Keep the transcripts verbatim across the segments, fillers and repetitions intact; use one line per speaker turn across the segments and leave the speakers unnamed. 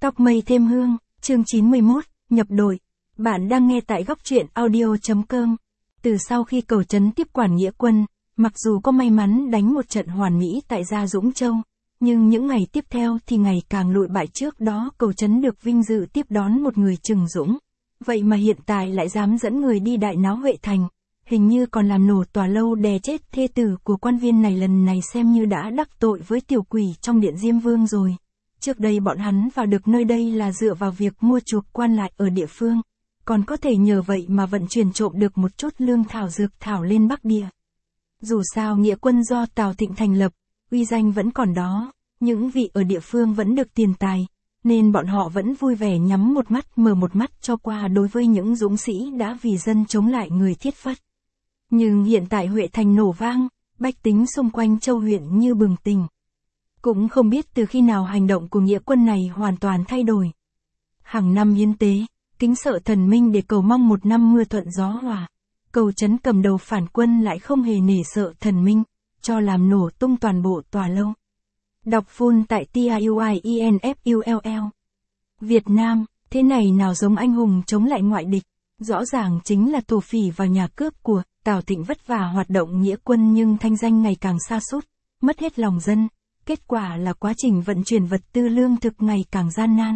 Tóc mây thêm hương, chương chín mươi mốt, nhập đội. Bạn đang nghe tại góc truyện audio chấm com. Từ sau khi Cầu Trấn tiếp quản nghĩa quân, mặc dù có may mắn đánh một trận hoàn mỹ tại Gia Dũng Châu, nhưng những ngày tiếp theo thì ngày càng lụi bại. Trước đó Cầu Trấn được vinh dự tiếp đón một người Trừng Dũng. Vậy mà hiện tại lại dám dẫn người đi đại náo Huệ Thành, hình như còn làm nổ tòa lâu đè chết thê tử của quan viên này. Lần này xem như đã đắc tội với tiểu quỷ trong điện Diêm Vương rồi. Trước đây bọn hắn vào được nơi đây là dựa vào việc mua chuộc quan lại ở địa phương, còn có thể nhờ vậy mà vận chuyển trộm được một chút lương thảo dược thảo lên Bắc Địa. Dù sao nghĩa quân do Tào Thịnh thành lập, uy danh vẫn còn đó, những vị ở địa phương vẫn được tiền tài, nên bọn họ vẫn vui vẻ nhắm một mắt mở một mắt cho qua đối với những dũng sĩ đã vì dân chống lại người Thiết Phất. Nhưng hiện tại Huệ Thành nổ vang, bách tính xung quanh châu huyện như bừng tỉnh. Cũng không biết từ khi nào hành động của nghĩa quân này hoàn toàn thay đổi. Hàng năm hiến tế, kính sợ thần minh để cầu mong một năm mưa thuận gió hòa. Cầu Trấn cầm đầu phản quân lại không hề nể sợ thần minh, cho làm nổ tung toàn bộ tòa lâu. Đọc full tại tiuinfull. Việt Nam, thế này nào giống anh hùng chống lại ngoại địch, rõ ràng chính là thổ phỉ vào nhà cướp của. Tào Thịnh vất vả hoạt động nghĩa quân nhưng thanh danh ngày càng sa sút, mất hết lòng dân. Kết quả là quá trình vận chuyển vật tư lương thực ngày càng gian nan.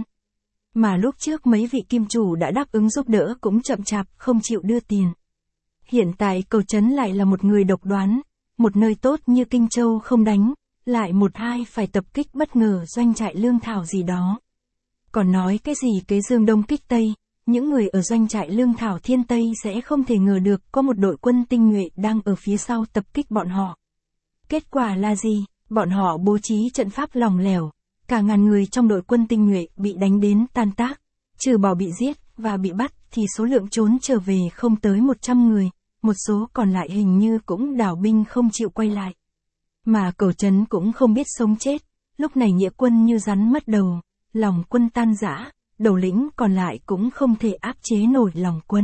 Mà lúc trước mấy vị kim chủ đã đáp ứng giúp đỡ cũng chậm chạp không chịu đưa tiền. Hiện tại Cầu Trấn lại là một người độc đoán, một nơi tốt như Kinh Châu không đánh, lại một hai phải tập kích bất ngờ doanh trại lương thảo gì đó. Còn nói cái gì kế Dương Đông kích Tây, những người ở doanh trại lương thảo Thiên Tây sẽ không thể ngờ được có một đội quân tinh nhuệ đang ở phía sau tập kích bọn họ. Kết quả là gì? Bọn họ bố trí trận pháp lỏng lẻo, cả ngàn người trong đội quân tinh nhuệ bị đánh đến tan tác, trừ bỏ bị giết và bị bắt thì số lượng trốn trở về không tới một trăm người, một số còn lại hình như cũng đảo binh không chịu quay lại. Mà Cầu Trấn cũng không biết sống chết, lúc này nghĩa quân như rắn mất đầu, lòng quân tan rã, đầu lĩnh còn lại cũng không thể áp chế nổi lòng quân.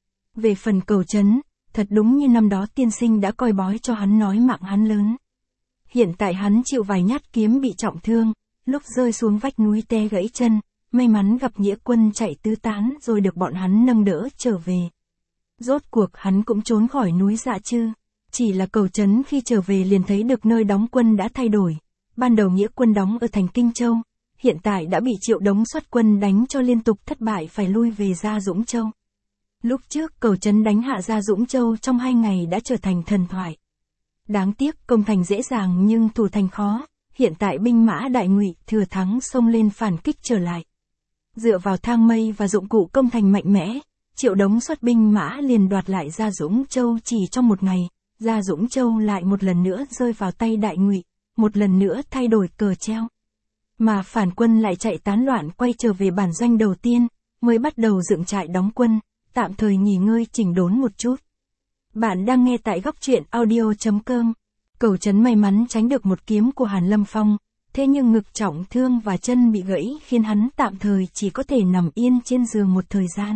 Về phần Cầu Trấn, thật đúng như năm đó tiên sinh đã coi bói cho hắn nói mạng hắn lớn. Hiện tại hắn chịu vài nhát kiếm bị trọng thương, lúc rơi xuống vách núi té gãy chân, may mắn gặp nghĩa quân chạy tứ tán rồi được bọn hắn nâng đỡ trở về. Rốt cuộc hắn cũng trốn khỏi núi Dạ Chư, chỉ là Cầu Trấn khi trở về liền thấy được nơi đóng quân đã thay đổi. Ban đầu nghĩa quân đóng ở thành Kinh Châu, hiện tại đã bị Triệu Đống xuất quân đánh cho liên tục thất bại phải lui về Gia Dũng Châu. Lúc trước Cầu Trấn đánh hạ Gia Dũng Châu trong hai ngày đã trở thành thần thoại. Đáng tiếc công thành dễ dàng nhưng thủ thành khó, hiện tại binh mã Đại Ngụy thừa thắng xông lên phản kích trở lại. Dựa vào thang mây và dụng cụ công thành mạnh mẽ, Triệu Đống xuất binh mã liền đoạt lại Gia Dũng Châu chỉ trong một ngày. Gia Dũng Châu lại một lần nữa rơi vào tay Đại Ngụy, một lần nữa thay đổi cờ treo. Mà phản quân lại chạy tán loạn quay trở về bản doanh đầu tiên, mới bắt đầu dựng trại đóng quân, tạm thời nghỉ ngơi chỉnh đốn một chút. Bạn đang nghe tại góc truyện audio chấm com. Cầu Trấn may mắn tránh được một kiếm của Hàn Lâm Phong, thế nhưng ngực trọng thương và chân bị gãy khiến hắn tạm thời chỉ có thể nằm yên trên giường một thời gian.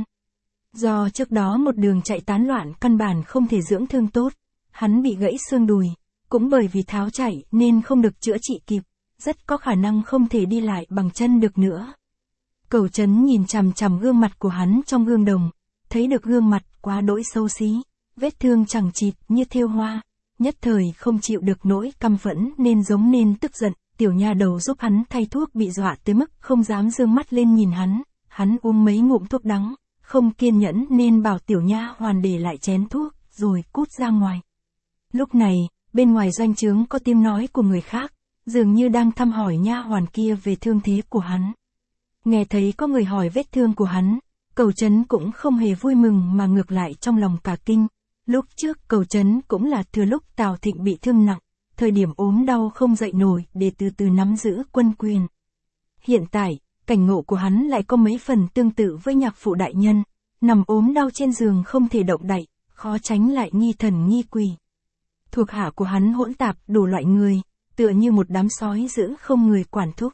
Do trước đó một đường chạy tán loạn căn bản không thể dưỡng thương tốt, hắn bị gãy xương đùi, cũng bởi vì tháo chạy nên không được chữa trị kịp, rất có khả năng không thể đi lại bằng chân được nữa. Cầu Trấn nhìn chằm chằm gương mặt của hắn trong gương đồng, thấy được gương mặt quá đỗi xấu xí, vết thương chằng chịt như thêu hoa, nhất thời không chịu được nỗi căm phẫn nên giống nên tức giận. Tiểu nha đầu giúp hắn thay thuốc bị dọa tới mức không dám dương mắt lên nhìn hắn, hắn uống mấy ngụm thuốc đắng, không kiên nhẫn nên bảo tiểu nha hoàn để lại chén thuốc, rồi cút ra ngoài. Lúc này, bên ngoài doanh trướng có tiếng nói của người khác, dường như đang thăm hỏi nha hoàn kia về thương thế của hắn. Nghe thấy có người hỏi vết thương của hắn, Cầu Trấn cũng không hề vui mừng mà ngược lại trong lòng cả kinh. Lúc trước Cầu Trấn cũng là thừa lúc Tào Thịnh bị thương nặng, thời điểm ốm đau không dậy nổi để từ từ nắm giữ quân quyền. Hiện tại, cảnh ngộ của hắn lại có mấy phần tương tự với nhạc phụ đại nhân, nằm ốm đau trên giường không thể động đậy, khó tránh lại nghi thần nghi quỷ. Thuộc hạ của hắn hỗn tạp đủ loại người, tựa như một đám sói dữ không người quản thúc.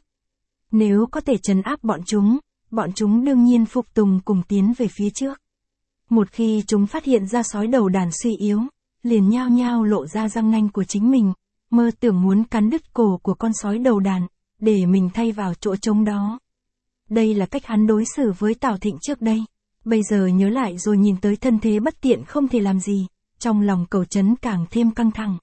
Nếu có thể trấn áp bọn chúng, bọn chúng đương nhiên phục tùng cùng tiến về phía trước. Một khi chúng phát hiện ra sói đầu đàn suy yếu, liền nhao nhao lộ ra răng nanh của chính mình, mơ tưởng muốn cắn đứt cổ của con sói đầu đàn, để mình thay vào chỗ trống đó. đây là cách hắn đối xử với Tào Thịnh trước đây. Bây giờ nhớ lại rồi nhìn tới thân thế bất tiện không thể làm gì, trong lòng Cẩu Trấn càng thêm căng thẳng.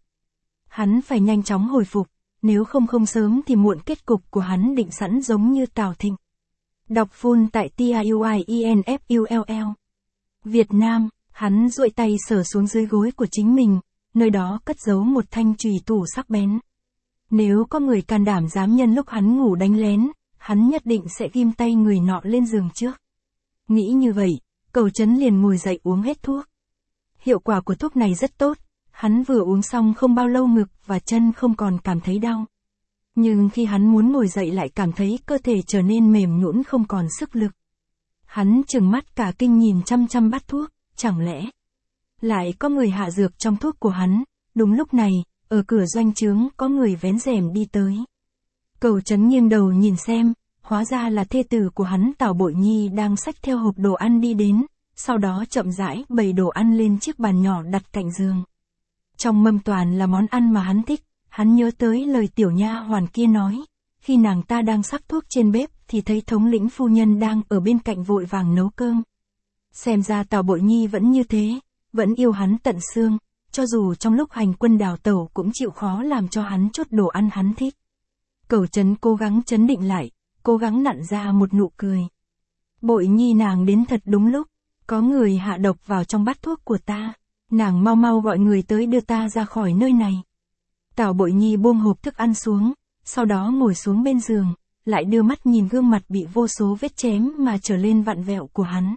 Hắn phải nhanh chóng hồi phục, nếu không không sớm thì muộn kết cục của hắn định sẵn giống như Tào Thịnh. Đọc full tại T I U I E N F U L L. Việt Nam, hắn duỗi tay sờ xuống dưới gối của chính mình, nơi đó cất giấu một thanh chùy thủ sắc bén. Nếu có người can đảm dám nhân lúc hắn ngủ đánh lén, hắn nhất định sẽ ghim tay người nọ lên giường trước. Nghĩ như vậy, Cẩu Trấn liền ngồi dậy uống hết thuốc. Hiệu quả của thuốc này rất tốt, hắn vừa uống xong không bao lâu ngực và chân không còn cảm thấy đau. Nhưng khi hắn muốn ngồi dậy lại cảm thấy cơ thể trở nên mềm nhũn không còn sức lực. Hắn trừng mắt cả kinh nhìn chăm chăm bát thuốc, chẳng lẽ lại có người hạ dược trong thuốc của hắn. Đúng lúc này, ở cửa doanh trướng có người vén rèm đi tới. Cẩu Trấn nghiêng đầu nhìn xem, hóa ra là thê tử của hắn Tào Bội Nhi đang xách theo hộp đồ ăn đi đến, sau đó chậm rãi bày đồ ăn lên chiếc bàn nhỏ đặt cạnh giường. Trong mâm toàn là món ăn mà hắn thích, hắn nhớ tới lời tiểu nha hoàn kia nói, khi nàng ta đang sắc thuốc trên bếp thì thấy thống lĩnh phu nhân đang ở bên cạnh vội vàng nấu cơm. Xem ra Tào Bội Nhi vẫn như thế, vẫn yêu hắn tận xương, cho dù trong lúc hành quân đào tẩu cũng chịu khó làm cho hắn chốt đồ ăn hắn thích. Cẩu Trấn cố gắng trấn định lại, cố gắng nặn ra một nụ cười. Bội Nhi nàng đến thật đúng lúc, có người hạ độc vào trong bát thuốc của ta, nàng mau mau gọi người tới đưa ta ra khỏi nơi này. Tào Bội Nhi buông hộp thức ăn xuống, sau đó ngồi xuống bên giường, lại đưa mắt nhìn gương mặt bị vô số vết chém mà trở lên vặn vẹo của hắn.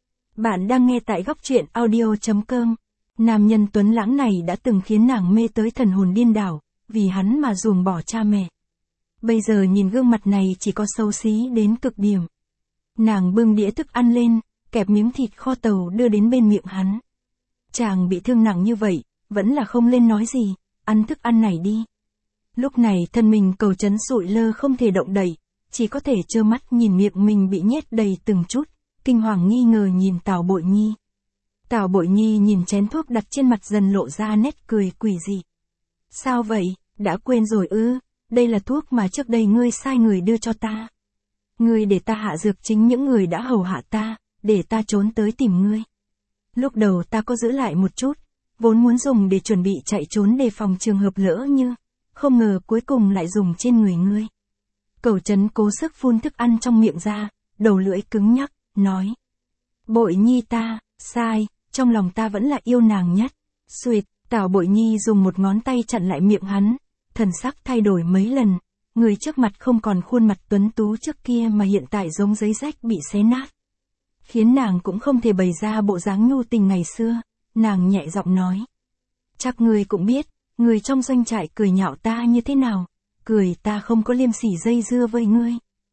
Bạn đang nghe tại góc truyện audio chấm com. Nam nhân tuấn lãng này đã từng khiến nàng mê tới thần hồn điên đảo, vì hắn mà ruồng bỏ cha mẹ. Bây giờ nhìn gương mặt này chỉ có xấu xí đến cực điểm. Nàng bưng đĩa thức ăn lên, kẹp miếng thịt kho tàu đưa đến bên miệng hắn. Chàng bị thương nặng như vậy, vẫn là không lên nói gì, ăn thức ăn này đi. Lúc này thân mình Cẩu Trấn sụi lơ không thể động đậy, chỉ có thể trơ mắt nhìn miệng mình bị nhét đầy từng chút, kinh hoàng nghi ngờ nhìn Tào Bội Nhi. Tào Bội Nhi nhìn chén thuốc đặt trên mặt dần lộ ra nét cười quỷ dị. Sao vậy, đã quên rồi ư, đây là thuốc mà trước đây ngươi sai người đưa cho ta. Ngươi để ta hạ dược chính những người đã hầu hạ ta, để ta trốn tới tìm ngươi. Lúc đầu ta có giữ lại một chút, vốn muốn dùng để chuẩn bị chạy trốn đề phòng trường hợp lỡ như, không ngờ cuối cùng lại dùng trên người ngươi. Cẩu Trấn cố sức phun thức ăn trong miệng ra, đầu lưỡi cứng nhắc, nói. Bội Nhi ta, sai, trong lòng ta vẫn là yêu nàng nhất. Xuyệt, Tào Bội Nhi dùng một ngón tay chặn lại miệng hắn, thần sắc thay đổi mấy lần, người trước mặt không còn khuôn mặt tuấn tú trước kia mà hiện tại giống giấy rách bị xé nát. Khiến nàng cũng không thể bày ra bộ dáng nhu tình ngày xưa, nàng nhẹ giọng nói. Chắc ngươi cũng biết, người trong doanh trại cười nhạo ta như thế nào, cười ta không có liêm sỉ dây dưa với ngươi.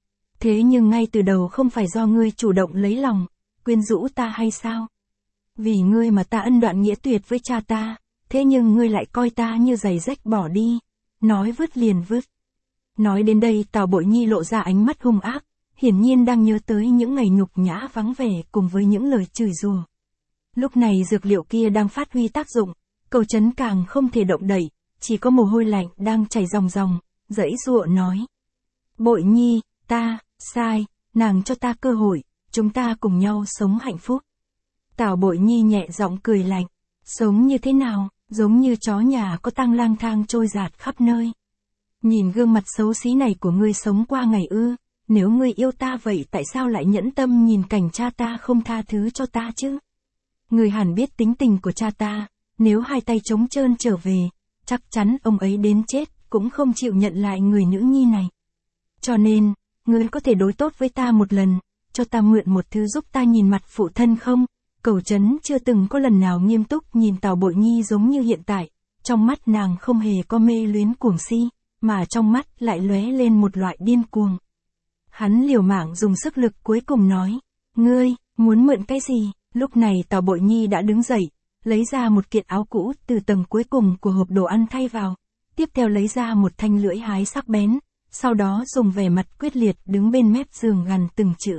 Thế nhưng ngay từ đầu không phải do ngươi chủ động lấy lòng, quyến rũ ta hay sao? Vì ngươi mà ta ân đoạn nghĩa tuyệt với cha ta, thế nhưng ngươi lại coi ta như giày rách bỏ đi, nói vứt liền vứt. Nói đến đây Tào Bội Nhi lộ ra ánh mắt hung ác, hiển nhiên đang nhớ tới những ngày nhục nhã vắng vẻ cùng với những lời chửi rủa. Lúc này dược liệu kia đang phát huy tác dụng, Cẩu Trấn càng không thể động đậy, chỉ có mồ hôi lạnh đang chảy ròng ròng, giãy giụa nói. Bội Nhi, ta, sai, nàng cho ta cơ hội, chúng ta cùng nhau sống hạnh phúc. Tào Bội Nhi nhẹ giọng cười lạnh, sống như thế nào, giống như chó nhà có tang lang thang trôi dạt khắp nơi. Nhìn gương mặt xấu xí này của ngươi sống qua ngày ư, nếu ngươi yêu ta vậy tại sao lại nhẫn tâm nhìn cảnh cha ta không tha thứ cho ta chứ? Ngươi hẳn biết tính tình của cha ta, nếu hai tay trống trơn trở về, chắc chắn ông ấy đến chết cũng không chịu nhận lại người nữ nhi này. Cho nên, ngươi có thể đối tốt với ta một lần, cho ta mượn một thứ giúp ta nhìn mặt phụ thân không? Cẩu Trấn chưa từng có lần nào nghiêm túc nhìn Tào Bội Nhi giống như hiện tại, trong mắt nàng không hề có mê luyến cuồng si, mà trong mắt lại lóe lên một loại điên cuồng. Hắn liều mạng dùng sức lực cuối cùng nói, ngươi, muốn mượn cái gì? Lúc này Tào Bội Nhi đã đứng dậy, lấy ra một kiện áo cũ từ tầng cuối cùng của hộp đồ ăn thay vào, tiếp theo lấy ra một thanh lưỡi hái sắc bén, sau đó dùng vẻ mặt quyết liệt đứng bên mép giường gằn từng chữ.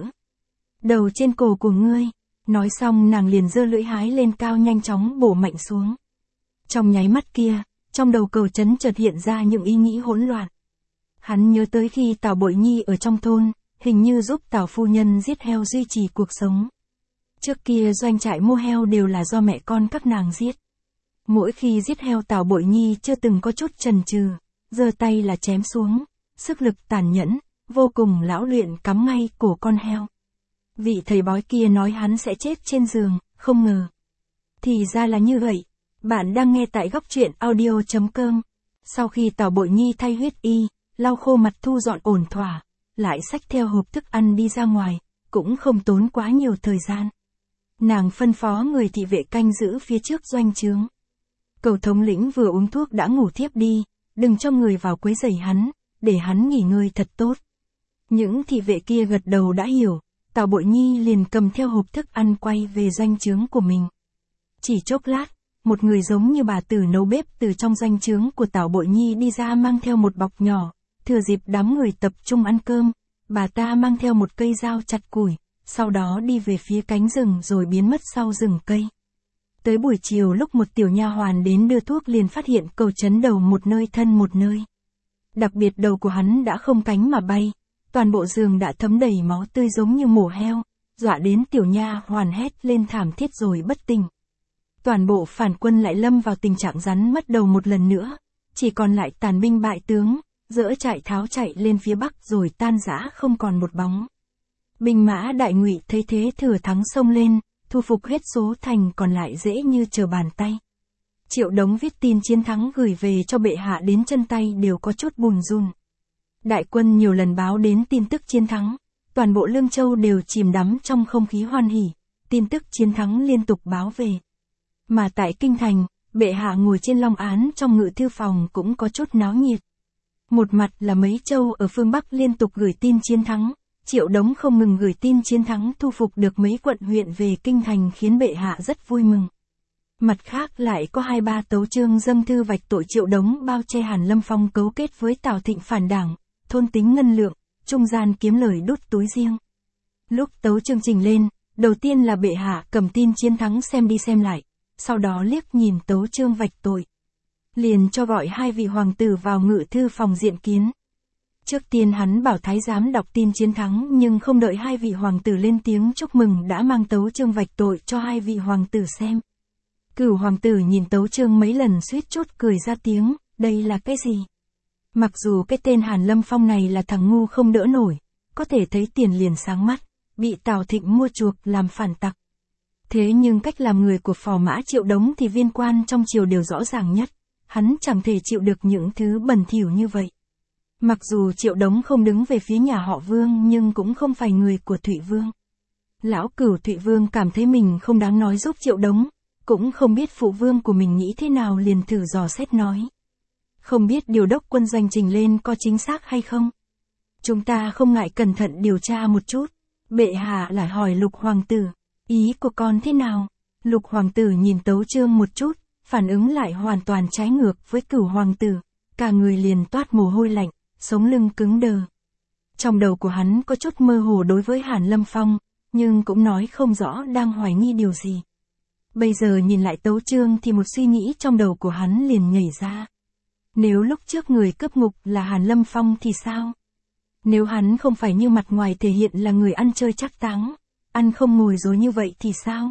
Đầu trên cổ của ngươi. Nói xong nàng liền giơ lưỡi hái lên cao nhanh chóng bổ mạnh xuống. Trong nháy mắt kia, trong đầu Cẩu Trấn chợt hiện ra những ý nghĩ hỗn loạn. Hắn nhớ tới khi Tào Bội Nhi ở trong thôn, hình như giúp Tào phu nhân giết heo duy trì cuộc sống. Trước kia doanh trại mua heo đều là do mẹ con các nàng giết. Mỗi khi giết heo Tào Bội Nhi chưa từng có chút chần chừ, giơ tay là chém xuống, sức lực tàn nhẫn, vô cùng lão luyện cắm ngay cổ con heo. Vị thầy bói kia nói hắn sẽ chết trên giường, không ngờ. Thì ra là như vậy. Bạn đang nghe tại góc truyện audio chấm com. Sau khi Tào Bội Nhi thay huyết y, lau khô mặt thu dọn ổn thỏa, lại xách theo hộp thức ăn đi ra ngoài, cũng không tốn quá nhiều thời gian. Nàng phân phó người thị vệ canh giữ phía trước doanh trướng. Cầu thống lĩnh vừa uống thuốc đã ngủ thiếp đi, đừng cho người vào quấy rầy hắn, để hắn nghỉ ngơi thật tốt. Những thị vệ kia gật đầu đã hiểu, Tào Bội Nhi liền cầm theo hộp thức ăn quay về doanh trướng của mình. Chỉ chốc lát, một người giống như bà tử nấu bếp từ trong doanh trướng của Tào Bội Nhi đi ra mang theo một bọc nhỏ, thừa dịp đám người tập trung ăn cơm, bà ta mang theo một cây dao chặt củi, sau đó đi về phía cánh rừng rồi biến mất sau rừng cây. Tới buổi chiều lúc một tiểu nha hoàn đến đưa thuốc liền phát hiện Cầu Chấn đầu một nơi thân một nơi. Đặc biệt đầu của hắn đã không cánh mà bay, toàn bộ giường đã thấm đầy máu tươi giống như mổ heo, dọa đến tiểu nha hoàn hét lên thảm thiết rồi bất tỉnh. Toàn bộ phản quân lại lâm vào tình trạng rắn mất đầu một lần nữa, chỉ còn lại tàn binh bại tướng, dỡ trại tháo chạy lên phía bắc rồi tan rã không còn một bóng. Binh mã Đại Ngụy thấy thế thừa thắng xông lên, thu phục hết số thành còn lại dễ như trở bàn tay. Triệu Đống viết tin chiến thắng gửi về cho bệ hạ đến chân tay đều có chút bùn run. Đại quân nhiều lần báo đến tin tức chiến thắng, toàn bộ Lương Châu đều chìm đắm trong không khí hoan hỉ, tin tức chiến thắng liên tục báo về. Mà tại Kinh Thành, bệ hạ ngồi trên long án trong ngự thư phòng cũng có chút náo nhiệt. Một mặt là mấy châu ở phương Bắc liên tục gửi tin chiến thắng, Triệu Đống không ngừng gửi tin chiến thắng thu phục được mấy quận huyện về Kinh Thành khiến bệ hạ rất vui mừng. Mặt khác lại có hai ba tấu chương dâng thư vạch tội Triệu Đống bao che Hàn Lâm Phong cấu kết với Tào Thịnh phản đảng, thôn tính ngân lượng, trung gian kiếm lời đút túi riêng. Lúc tấu chương trình lên, đầu tiên là bệ hạ cầm tin chiến thắng xem đi xem lại, sau đó liếc nhìn tấu chương vạch tội. Liền cho gọi hai vị hoàng tử vào ngự thư phòng diện kiến. Trước tiên hắn bảo thái giám đọc tin chiến thắng nhưng không đợi hai vị hoàng tử lên tiếng chúc mừng đã mang tấu chương vạch tội cho hai vị hoàng tử xem. Cửu hoàng tử nhìn tấu chương mấy lần suýt chút cười ra tiếng, đây là cái gì? Mặc dù cái tên Hàn Lâm Phong này là thằng ngu không đỡ nổi, có thể thấy tiền liền sáng mắt, bị Tào Thịnh mua chuộc làm phản tặc. Thế nhưng cách làm người của phò mã Triệu Đống thì viên quan trong triều đều rõ ràng nhất, hắn chẳng thể chịu được những thứ bẩn thỉu như vậy. Mặc dù Triệu Đống không đứng về phía nhà họ Vương nhưng cũng không phải người của Thụy Vương. Lão Cửu Thụy Vương cảm thấy mình không đáng nói giúp Triệu Đống, cũng không biết phụ vương của mình nghĩ thế nào liền thử dò xét nói. Không biết điều đốc quân doanh trình lên có chính xác hay không? Chúng ta không ngại cẩn thận điều tra một chút. Bệ hạ lại hỏi Lục Hoàng tử, ý của con thế nào? Lục Hoàng tử nhìn tấu chương một chút, phản ứng lại hoàn toàn trái ngược với Cửu Hoàng tử, cả người liền toát mồ hôi lạnh, sống lưng cứng đờ. Trong đầu của hắn có chút mơ hồ đối với Hàn Lâm Phong, nhưng cũng nói không rõ đang hoài nghi điều gì. Bây giờ nhìn lại tấu chương thì một suy nghĩ trong đầu của hắn liền nhảy ra. Nếu lúc trước người cướp ngục là Hàn Lâm Phong thì sao? Nếu hắn không phải như mặt ngoài thể hiện là người ăn chơi chắc táng, ăn không ngồi rồi như vậy thì sao?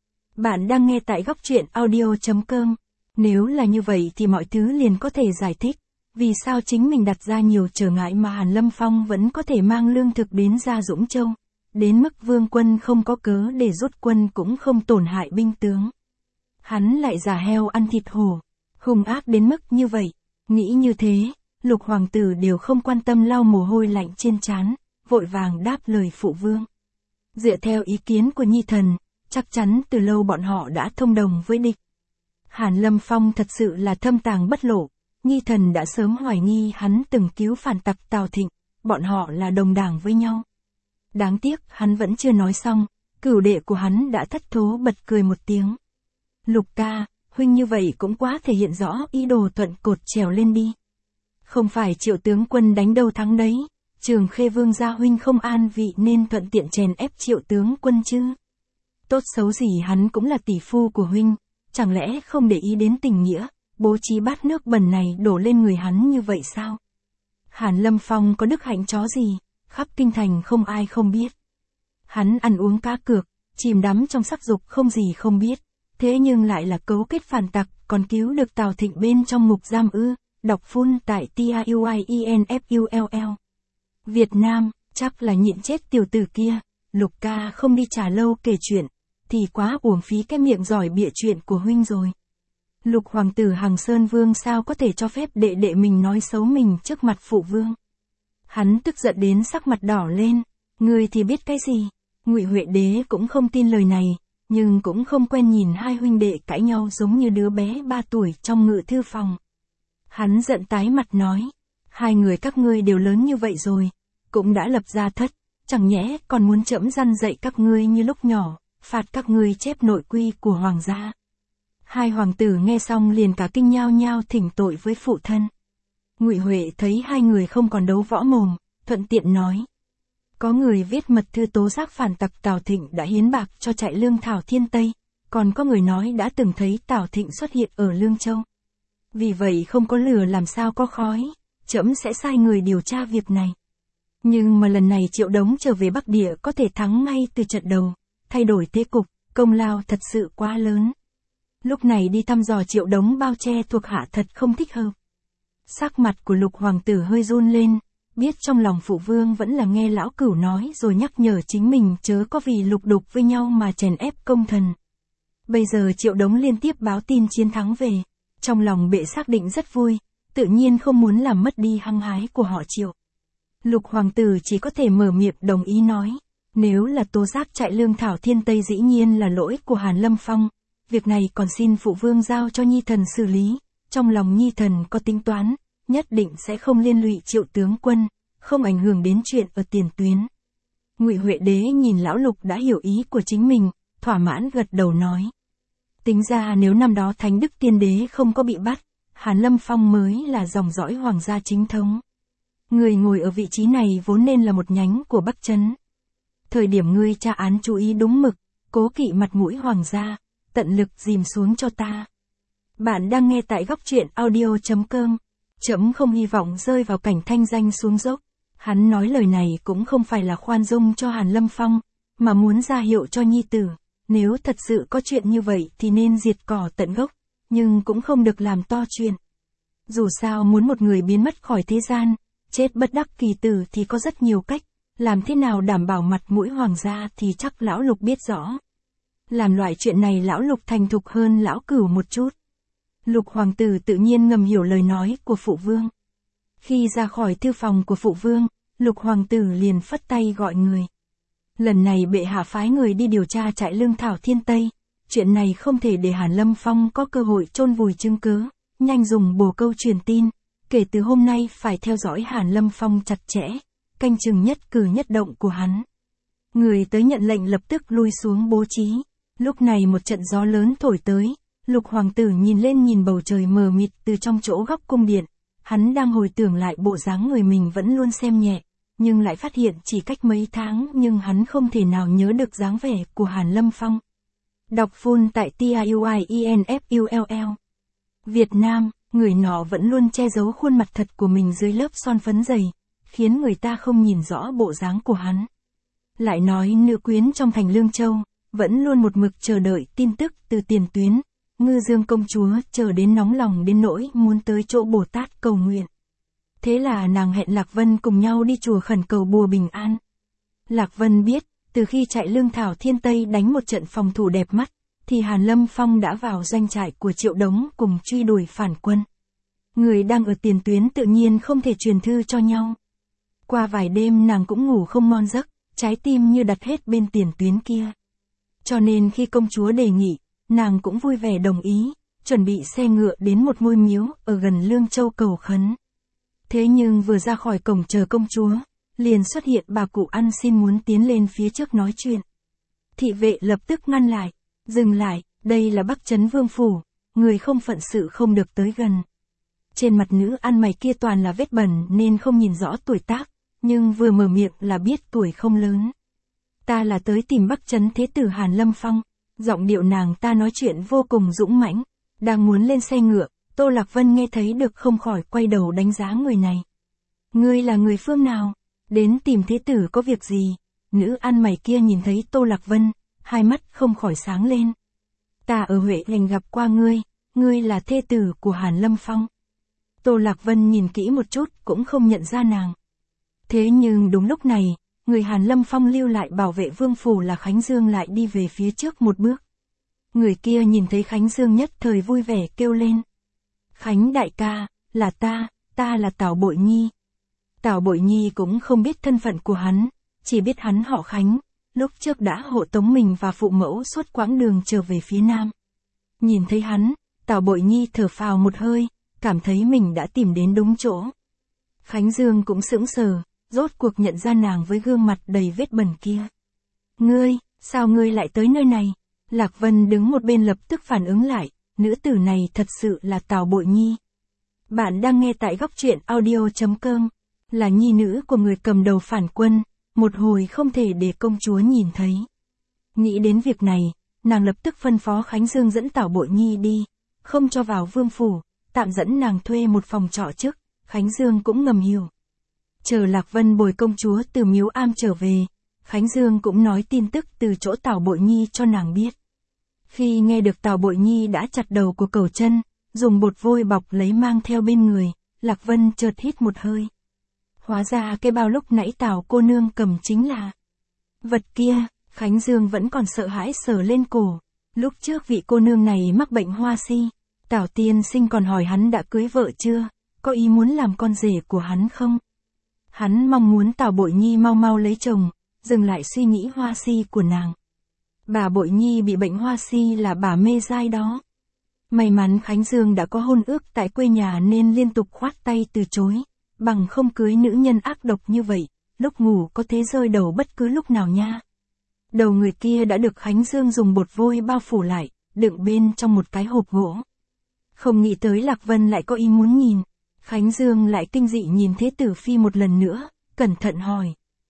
Bạn đang nghe tại góc truyện audio chấm com. Nếu là như vậy thì mọi thứ liền có thể giải thích. Vì sao chính mình đặt ra nhiều trở ngại mà Hàn Lâm Phong vẫn có thể mang lương thực đến ra Dũng Châu. Đến mức vương quân không có cớ để rút quân cũng không tổn hại binh tướng. Hắn lại giả heo ăn thịt hổ. Hung ác đến mức như vậy. Nghĩ như thế, Lục Hoàng tử đều không quan tâm lau mồ hôi lạnh trên trán, vội vàng đáp lời phụ vương. Dựa theo ý kiến của Nhi thần, chắc chắn từ lâu bọn họ đã thông đồng với địch. Hàn Lâm Phong thật sự là thâm tàng bất lộ, Nhi thần đã sớm hoài nghi hắn từng cứu phản tặc Tào Thịnh, bọn họ là đồng đảng với nhau. Đáng tiếc hắn vẫn chưa nói xong, cửu đệ của hắn đã thất thố bật cười một tiếng. Lục ca, huynh như vậy cũng quá thể hiện rõ ý đồ thuận cột trèo lên đi. Không phải Triệu tướng quân đánh đâu thắng đấy, Trường Khê Vương gia huynh không an vị nên thuận tiện chèn ép Triệu tướng quân chứ. Tốt xấu gì hắn cũng là tỷ phu của huynh, chẳng lẽ không để ý đến tình nghĩa, bố trí bát nước bẩn này đổ lên người hắn như vậy sao? Hàn Lâm Phong có đức hạnh chó gì, khắp kinh thành không ai không biết. Hắn ăn uống cá cược, chìm đắm trong sắc dục không gì không biết, thế nhưng lại là cấu kết phản tặc, còn cứu được Tào Thịnh bên trong ngục giam ư, đọc full tại tiuinfull. Việt Nam, chắc là nhịn chết tiểu tử kia, Lục ca không đi trả lâu kể chuyện, thì quá uổng phí cái miệng giỏi bịa chuyện của huynh rồi. Lục hoàng tử Hằng Sơn Vương sao có thể cho phép đệ đệ mình nói xấu mình trước mặt phụ vương. Hắn tức giận đến sắc mặt đỏ lên, ngươi thì biết cái gì, Ngụy Huệ Đế cũng không tin lời này, nhưng cũng không quen nhìn hai huynh đệ cãi nhau giống như đứa bé ba tuổi trong ngự thư phòng. Hắn giận tái mặt nói, hai người các ngươi đều lớn như vậy rồi, cũng đã lập gia thất, chẳng nhẽ còn muốn trẫm răn dạy các ngươi như lúc nhỏ, phạt các ngươi chép nội quy của hoàng gia. Hai hoàng tử nghe xong liền cả kinh nhao nhao thỉnh tội với phụ thân. Ngụy Huệ thấy hai người không còn đấu võ mồm, thuận tiện nói. Có người viết mật thư tố giác phản tặc Tào Thịnh đã hiến bạc cho trại lương thảo Thiên Tây, còn có người nói đã từng thấy Tào Thịnh xuất hiện ở Lương Châu. Vì vậy không có lửa làm sao có khói, trẫm sẽ sai người điều tra việc này. Nhưng mà lần này Triệu Đống trở về Bắc Địa có thể thắng ngay từ trận đầu, thay đổi thế cục, công lao thật sự quá lớn. Lúc này đi thăm dò Triệu Đống bao che thuộc hạ thật không thích hợp. Sắc mặt của Lục hoàng tử hơi run lên, biết trong lòng phụ vương vẫn là nghe lão cửu nói rồi nhắc nhở chính mình chớ có vì lục đục với nhau mà chèn ép công thần. Bây giờ Triệu Đống liên tiếp báo tin chiến thắng về, trong lòng bệ xác định rất vui, tự nhiên không muốn làm mất đi hăng hái của họ Triệu. Lục hoàng tử chỉ có thể mở miệng đồng ý nói, nếu là tố giác trại lương thảo Thiên Tây dĩ nhiên là lỗi của Hàn Lâm Phong, việc này còn xin phụ vương giao cho nhi thần xử lý, trong lòng nhi thần có tính toán, nhất định sẽ không liên lụy Triệu tướng quân, không ảnh hưởng đến chuyện ở tiền tuyến. Ngụy Huệ Đế nhìn lão Lục đã hiểu ý của chính mình, thỏa mãn gật đầu nói. Tính ra nếu năm đó Thánh Đức Tiên Đế không có bị bắt, Hàn Lâm Phong mới là dòng dõi hoàng gia chính thống. Người ngồi ở vị trí này vốn nên là một nhánh của Bắc Trấn. Thời điểm ngươi tra án chú ý đúng mực, cố kỵ mặt mũi hoàng gia, tận lực dìm xuống cho ta. Bạn đang nghe tại góc truyện audio chấm com. Trẫm không hy vọng rơi vào cảnh thanh danh xuống dốc. Hắn nói lời này cũng không phải là khoan dung cho Hàn Lâm Phong, mà muốn ra hiệu cho nhi tử, nếu thật sự có chuyện như vậy thì nên diệt cỏ tận gốc, nhưng cũng không được làm to chuyện. Dù sao muốn một người biến mất khỏi thế gian, chết bất đắc kỳ tử thì có rất nhiều cách, làm thế nào đảm bảo mặt mũi hoàng gia thì chắc lão Lục biết rõ. Làm loại chuyện này lão Lục thành thục hơn lão Cửu một chút. Lục hoàng tử tự nhiên ngầm hiểu lời nói của phụ vương. Khi ra khỏi thư phòng của phụ vương, Lục hoàng tử liền phất tay gọi người. Lần này bệ hạ phái người đi điều tra trại lương thảo Thiên Tây, chuyện này không thể để Hàn Lâm Phong có cơ hội chôn vùi chứng cứ, nhanh dùng bồ câu truyền tin, kể từ hôm nay phải theo dõi Hàn Lâm Phong chặt chẽ, canh chừng nhất cử nhất động của hắn. Người tới nhận lệnh lập tức lui xuống bố trí. Lúc này một trận gió lớn thổi tới, Lục hoàng tử nhìn lên nhìn bầu trời mờ mịt từ trong chỗ góc cung điện, hắn đang hồi tưởng lại bộ dáng người mình vẫn luôn xem nhẹ, nhưng lại phát hiện chỉ cách mấy tháng nhưng hắn không thể nào nhớ được dáng vẻ của Hàn Lâm Phong. Đọc full tại tiuinfull. Việt Nam, người nọ vẫn luôn che giấu khuôn mặt thật của mình dưới lớp son phấn dày, khiến người ta không nhìn rõ bộ dáng của hắn. Lại nói nữ quyến trong thành Lương Châu, vẫn luôn một mực chờ đợi tin tức từ tiền tuyến. Ngư Dương công chúa chờ đến nóng lòng đến nỗi muốn tới chỗ Bồ Tát cầu nguyện. Thế là nàng hẹn Lạc Vân cùng nhau đi chùa khẩn cầu bùa bình an. Lạc Vân biết, từ khi trại lương thảo Thiên Tây đánh một trận phòng thủ đẹp mắt, thì Hàn Lâm Phong đã vào doanh trại của Triệu Đống cùng truy đuổi phản quân. Người đang ở tiền tuyến tự nhiên không thể truyền thư cho nhau. Qua vài đêm nàng cũng ngủ không ngon giấc, trái tim như đặt hết bên tiền tuyến kia. Cho nên khi công chúa đề nghị, nàng cũng vui vẻ đồng ý, chuẩn bị xe ngựa đến một ngôi miếu ở gần Lương Châu cầu khấn. Thế nhưng vừa ra khỏi cổng chờ công chúa, liền xuất hiện bà cụ ăn xin muốn tiến lên phía trước nói chuyện. Thị vệ lập tức ngăn lại, dừng lại, đây là Bắc Trấn Vương phủ, người không phận sự không được tới gần. Trên mặt nữ ăn mày kia toàn là vết bẩn nên không nhìn rõ tuổi tác, nhưng vừa mở miệng là biết tuổi không lớn. Ta là tới tìm Bắc Trấn Thế tử Hàn Lâm Phong. Giọng điệu nàng ta nói chuyện vô cùng dũng mãnh, đang muốn lên xe ngựa, Tô Lạc Vân nghe thấy được không khỏi quay đầu đánh giá người này. Ngươi là người phương nào? Đến tìm thế tử có việc gì? Nữ ăn mày kia nhìn thấy Tô Lạc Vân, hai mắt không khỏi sáng lên. Ta ở Huệ Thành gặp qua ngươi, ngươi là thê tử của Hàn Lâm Phong. Tô Lạc Vân nhìn kỹ một chút cũng không nhận ra nàng. Thế nhưng đúng lúc này, người Hàn Lâm Phong lưu lại bảo vệ vương phủ là Khánh Dương lại đi về phía trước một bước. Người kia nhìn thấy Khánh Dương nhất thời vui vẻ kêu lên. Khánh đại ca, là ta, ta là Tào Bội Nhi. Tào Bội Nhi cũng không biết thân phận của hắn, chỉ biết hắn họ Khánh, lúc trước đã hộ tống mình và phụ mẫu suốt quãng đường trở về phía Nam. Nhìn thấy hắn, Tào Bội Nhi thở phào một hơi, cảm thấy mình đã tìm đến đúng chỗ. Khánh Dương cũng sững sờ, rốt cuộc nhận ra nàng với gương mặt đầy vết bẩn kia. Ngươi, sao ngươi lại tới nơi này? Lạc Vân đứng một bên lập tức phản ứng lại, nữ tử này thật sự là Tào Bội Nhi. Bạn đang nghe tại góc truyện audio chấm com, là nhi nữ của người cầm đầu phản quân, một hồi không thể để công chúa nhìn thấy. Nghĩ đến việc này, nàng lập tức phân phó Khánh Dương dẫn Tào Bội Nhi đi, không cho vào vương phủ, tạm dẫn nàng thuê một phòng trọ trước, Khánh Dương cũng ngầm hiểu. Chờ Lạc Vân bồi công chúa từ Miếu Am trở về, Khánh Dương cũng nói tin tức từ chỗ Tào Bội Nhi cho nàng biết. Khi nghe được Tào Bội Nhi đã chặt đầu của Cẩu Chân, dùng bột vôi bọc lấy mang theo bên người, Lạc Vân chợt hít một hơi. Hóa ra cái bao lúc nãy Tào cô nương cầm chính là vật kia. Khánh Dương vẫn còn sợ hãi sờ lên cổ. Lúc trước vị cô nương này mắc bệnh hoa si, Tào tiên sinh còn hỏi hắn đã cưới vợ chưa, có ý muốn làm con rể của hắn không? Hắn mong muốn Tào Bội Nhi mau mau lấy chồng, dừng lại suy nghĩ hoa si của nàng. Bà Bội Nhi bị bệnh hoa si là bà mê dai đó. May mắn Khánh Dương đã có hôn ước tại quê nhà nên liên tục khoát tay từ chối, bằng không cưới nữ nhân ác độc như vậy, lúc ngủ có thế rơi đầu bất cứ lúc nào nha. Đầu người kia đã được Khánh Dương dùng bột vôi bao phủ lại, đựng bên trong một cái hộp gỗ. Không nghĩ tới Lạc Vân lại có ý muốn nhìn. Khánh Dương lại kinh dị nhìn Thế Tử Phi một lần nữa, cẩn thận hỏi.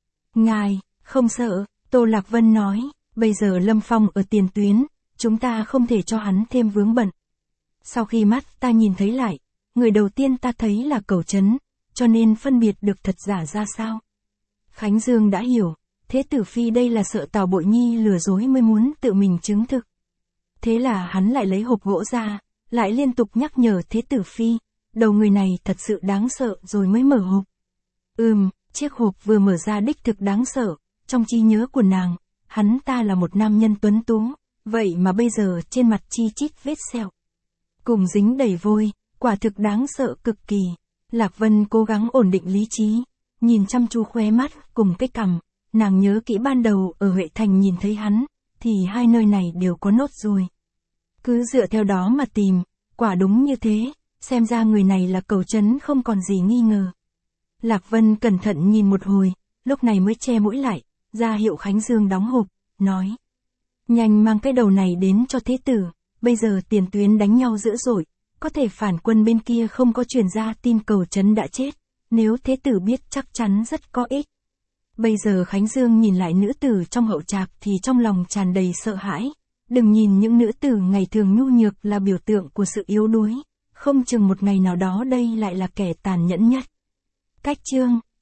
Ngài, không sợ, Tô Lạc Vân nói, bây giờ Lâm Phong ở tiền tuyến, chúng ta không thể cho hắn thêm vướng bận. Sau khi mắt ta nhìn thấy lại, người đầu tiên ta thấy là Cẩu Trấn, cho nên phân biệt được thật giả ra sao. Khánh Dương đã hiểu, Thế Tử Phi đây là sợ Tào Bội Nhi lừa dối mới muốn tự mình chứng thực. Thế là hắn lại lấy hộp gỗ ra, lại liên tục nhắc nhở Thế Tử Phi, đầu người này thật sự đáng sợ rồi mới mở hộp. Ừm, chiếc hộp vừa mở ra đích thực đáng sợ, trong trí nhớ của nàng, hắn ta là một nam nhân tuấn tú, vậy mà bây giờ trên mặt chi chít vết sẹo. Cùng dính đầy vôi, quả thực đáng sợ cực kỳ. Lạc Vân cố gắng ổn định lý trí, nhìn chăm chú khóe mắt cùng cái cằm, nàng nhớ kỹ ban đầu ở Huệ Thành nhìn thấy hắn, thì hai nơi này đều có nốt ruồi. Cứ dựa theo đó mà tìm, quả đúng như thế, xem ra người này là Cẩu Trấn không còn gì nghi ngờ. Lạc Vân cẩn thận nhìn một hồi, lúc này mới che mũi lại, ra hiệu Khánh Dương đóng hộp, nói. Nhanh mang cái đầu này đến cho thế tử, bây giờ tiền tuyến đánh nhau dữ dội, có thể phản quân bên kia không có truyền ra tin Cẩu Trấn đã chết, nếu thế tử biết chắc chắn rất có ích. Bây giờ Khánh Dương nhìn lại nữ tử trong hậu trạc thì trong lòng tràn đầy sợ hãi, đừng nhìn những nữ tử ngày thường nhu nhược là biểu tượng của sự yếu đuối, không chừng một ngày nào đó đây lại là kẻ tàn nhẫn nhất. Cách chương